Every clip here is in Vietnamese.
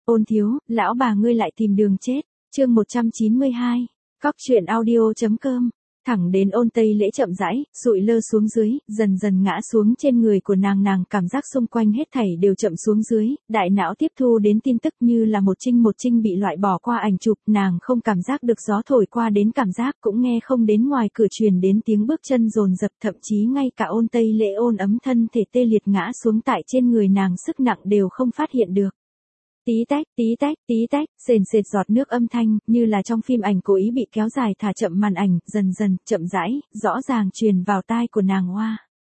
Ôn thiếu, lão bà ngươi lại tìm đường chết. Chương 192. Cóc truyện audio.com. Thẳng đến Ôn Tây Lễ chậm rãi, sụi lơ xuống dưới, dần dần ngã xuống trên người của nàng cảm giác xung quanh hết thảy đều chậm xuống dưới, đại não tiếp thu đến tin tức như là một trinh bị loại bỏ qua ảnh chụp, nàng không cảm giác được gió thổi qua đến cảm giác, cũng nghe không đến ngoài cửa truyền đến tiếng bước chân dồn dập, thậm chí ngay cả Ôn Tây Lễ ôn ấm thân thể tê liệt ngã xuống tại trên người nàng sức nặng đều không phát hiện được. Tí tách, sền sệt giọt nước âm thanh, như là trong phim ảnh cố ý bị kéo dài thả chậm màn ảnh, dần dần, chậm rãi, rõ ràng truyền vào tai của nàng Hoa.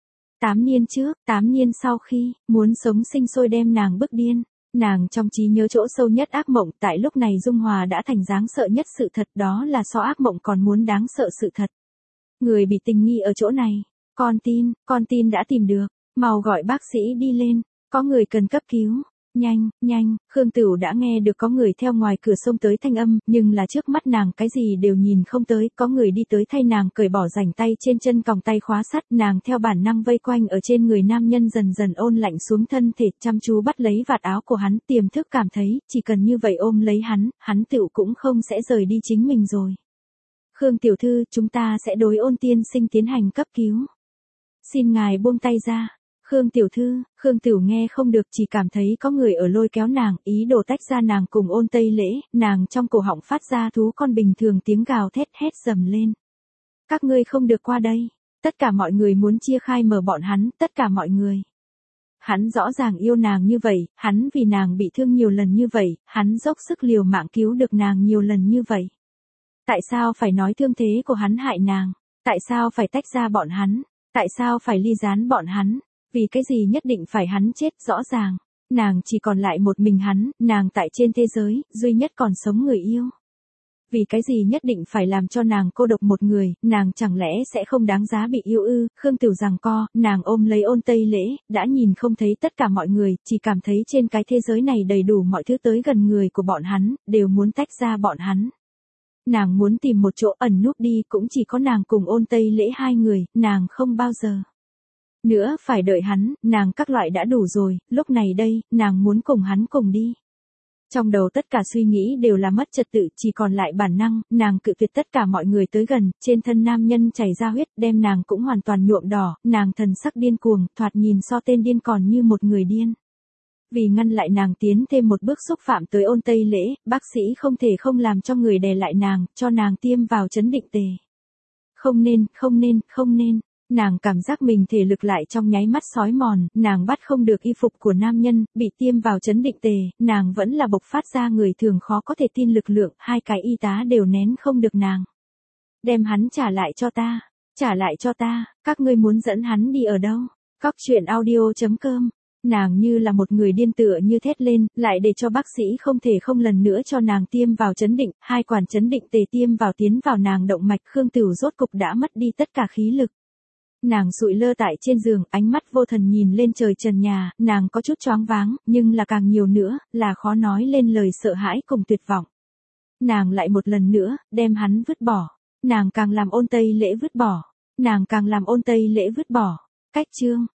8 niên trước, 8 niên sau khi, muốn sống sinh sôi đem nàng bức điên. Nàng trong trí nhớ chỗ sâu nhất ác mộng, tại lúc này Dung Hòa đã thành dáng sợ nhất sự thật, đó là so ác mộng còn muốn đáng sợ sự thật. Người bị tình nghi ở chỗ này. Con tin đã tìm được. Mau gọi bác sĩ đi lên. Có người cần cấp cứu. Nhanh, Khương Tửu đã nghe được có người theo ngoài cửa xông tới thanh âm, nhưng là trước mắt nàng cái gì đều nhìn không tới, có người đi tới thay nàng cởi bỏ rảnh tay trên chân còng tay khóa sắt, nàng theo bản năng vây quanh ở trên người nam nhân dần dần ôn lạnh xuống thân thể, chăm chú bắt lấy vạt áo của hắn, tiềm thức cảm thấy, chỉ cần như vậy ôm lấy hắn tựu cũng không sẽ rời đi chính mình rồi. Khương tiểu thư, chúng ta sẽ đối Ôn tiên sinh tiến hành cấp cứu. Xin ngài buông tay ra. Khương tiểu thư, Khương Tửu nghe không được, chỉ cảm thấy có người ở lôi kéo nàng, ý đồ tách ra nàng cùng Ôn Tây Lễ, nàng trong cổ họng phát ra thú con bình thường tiếng gào thét hét dầm lên. Các ngươi không được qua đây, tất cả mọi người muốn chia khai mở bọn hắn, tất cả mọi người. Hắn rõ ràng yêu nàng như vậy, hắn vì nàng bị thương nhiều lần như vậy, hắn dốc sức liều mạng cứu được nàng nhiều lần như vậy. Tại sao phải nói thương thế của hắn hại nàng? Tại sao phải tách ra bọn hắn? Tại sao phải ly gián bọn hắn? Vì cái gì nhất định phải hắn chết, rõ ràng. Nàng chỉ còn lại một mình hắn, nàng tại trên thế giới, duy nhất còn sống người yêu. Vì cái gì nhất định phải làm cho nàng cô độc một người, nàng chẳng lẽ sẽ không đáng giá bị yêu ư? Khương Tửu giằng co, nàng ôm lấy Ôn Tây Lễ, đã nhìn không thấy tất cả mọi người, chỉ cảm thấy trên cái thế giới này đầy đủ mọi thứ tới gần người của bọn hắn, đều muốn tách ra bọn hắn. Nàng muốn tìm một chỗ ẩn núp đi, cũng chỉ có nàng cùng Ôn Tây Lễ hai người, nàng không bao giờ nữa phải đợi hắn, nàng các loại đã đủ rồi, lúc này đây, nàng muốn cùng hắn cùng đi. Trong đầu tất cả suy nghĩ đều là mất trật tự, chỉ còn lại bản năng, nàng cự tuyệt tất cả mọi người tới gần, trên thân nam nhân chảy ra huyết, đem nàng cũng hoàn toàn nhuộm đỏ, nàng thần sắc điên cuồng, thoạt nhìn so tên điên còn như một người điên. Vì ngăn lại nàng tiến thêm một bước xúc phạm tới Ôn Tây Lễ, bác sĩ không thể không làm cho người đè lại nàng, cho nàng tiêm vào chấn định tề. Không nên. Nàng cảm giác mình thể lực lại trong nháy mắt xói mòn, nàng bắt không được y phục của nam nhân, bị tiêm vào chấn định tề, nàng vẫn là bộc phát ra người thường khó có thể tin lực lượng, hai cái y tá đều nén không được nàng. Đem hắn trả lại cho ta, các ngươi muốn dẫn hắn đi ở đâu? Cóc truyện audio.com. Nàng như là một người điên tựa như thét lên, lại để cho bác sĩ không thể không lần nữa cho nàng tiêm vào chấn định, hai quản chấn định tề tiêm vào tiến vào nàng động mạch. Khương Tửu rốt cục đã mất đi tất cả khí lực. Nàng sụi lơ tại trên giường, ánh mắt vô thần nhìn lên trời trần nhà, nàng có chút choáng váng, nhưng là càng nhiều nữa, là khó nói lên lời sợ hãi cùng tuyệt vọng. Nàng lại một lần nữa, đem hắn vứt bỏ. Nàng càng làm Ôn Tây Lễ vứt bỏ. Cách chương.